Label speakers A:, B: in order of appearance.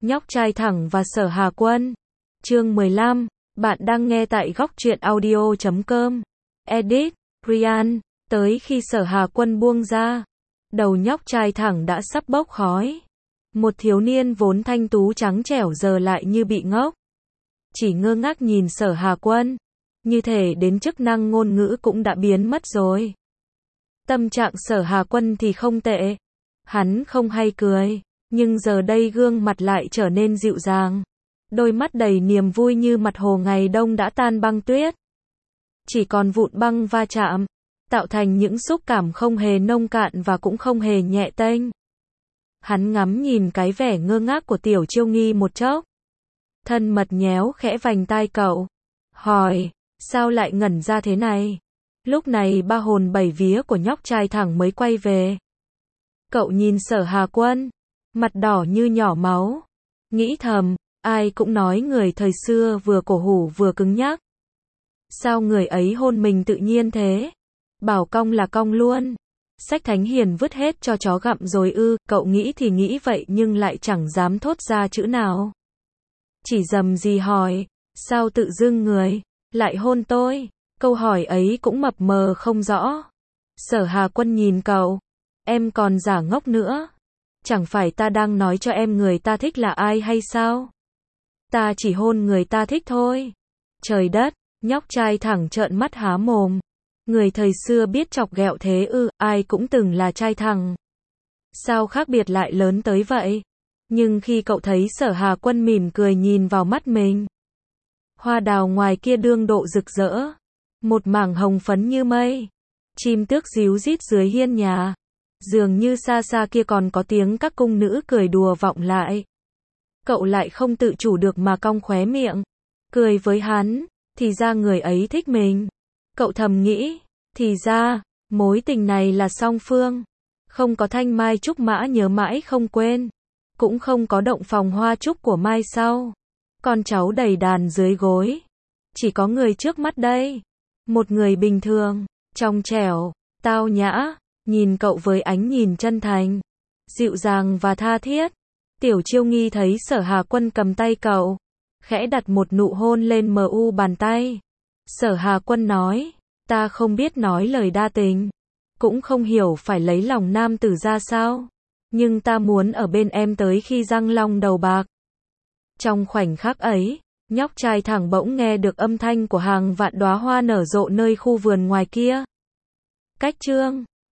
A: Nhóc trai thẳng và Sở Hà Quân. Chương 15, bạn đang nghe tại góc truyện audio.com. Edit, Ryan. Tới khi Sở Hà Quân buông ra, đầu nhóc trai thẳng đã sắp bốc khói. Một thiếu niên vốn thanh tú trắng trẻo giờ lại như bị ngốc. Chỉ ngơ ngác nhìn Sở Hà Quân, như thể đến chức năng ngôn ngữ cũng đã biến mất rồi. Tâm trạng Sở Hà Quân thì không tệ. Hắn không hay cười, nhưng giờ đây gương mặt lại trở nên dịu dàng. Đôi mắt đầy niềm vui như mặt hồ ngày đông đã tan băng tuyết. Chỉ còn vụn băng va chạm, tạo thành những xúc cảm không hề nông cạn và cũng không hề nhẹ tênh. Hắn ngắm nhìn cái vẻ ngơ ngác của Tiểu Chiêu Nghi một chốc. Thân mật nhéo khẽ vành tai cậu. Hỏi, sao lại ngẩn ra thế này? Lúc này ba hồn bảy vía của nhóc trai thẳng mới quay về. Cậu nhìn Sở Hà Quân, mặt đỏ như nhỏ máu. Nghĩ thầm, ai cũng nói người thời xưa vừa cổ hủ vừa cứng nhắc. Sao người ấy hôn mình tự nhiên thế? Bảo cong là cong luôn. Sách thánh hiền vứt hết cho chó gặm rồi ư? Cậu nghĩ thì nghĩ vậy nhưng lại chẳng dám thốt ra chữ nào. Chỉ dầm gì hỏi, sao tự dưng người lại hôn tôi? Câu hỏi ấy cũng mập mờ không rõ. Sở Hà Quân nhìn cậu, em còn giả ngốc nữa. Chẳng phải ta đang nói cho em người ta thích là ai hay sao? Ta chỉ hôn người ta thích thôi. Trời đất, nhóc trai thẳng trợn mắt há mồm. Người thời xưa biết chọc ghẹo thế ư? Ai cũng từng là trai thẳng. Sao khác biệt lại lớn tới vậy? Nhưng khi cậu thấy Sở Hà Quân mỉm cười nhìn vào mắt mình, hoa đào ngoài kia đương độ rực rỡ, một mảng hồng phấn như mây. Chim tước ríu rít dưới hiên nhà. Dường như xa xa kia còn có tiếng các cung nữ cười đùa vọng lại. Cậu lại không tự chủ được mà cong khóe miệng, cười với hắn. Thì ra người ấy thích mình. Cậu thầm nghĩ, thì ra, mối tình này là song phương. Không có thanh mai trúc mã nhớ mãi không quên. Cũng không có động phòng hoa trúc của mai sau. Con cháu đầy đàn dưới gối. Chỉ có người trước mắt đây. Một người bình thường, trong trẻo, tao nhã, nhìn cậu với ánh nhìn chân thành, dịu dàng và tha thiết. Tiểu Chiêu Nghi thấy Sở Hà Quân cầm tay cậu, khẽ đặt một nụ hôn lên mu bàn tay. Sở Hà Quân nói, ta không biết nói lời đa tình, cũng không hiểu phải lấy lòng nam tử ra sao, nhưng ta muốn ở bên em tới khi răng long đầu bạc. Trong khoảnh khắc ấy, nhóc trai thẳng bỗng nghe được âm thanh của hàng vạn đóa hoa nở rộ nơi khu vườn ngoài kia. Cách chương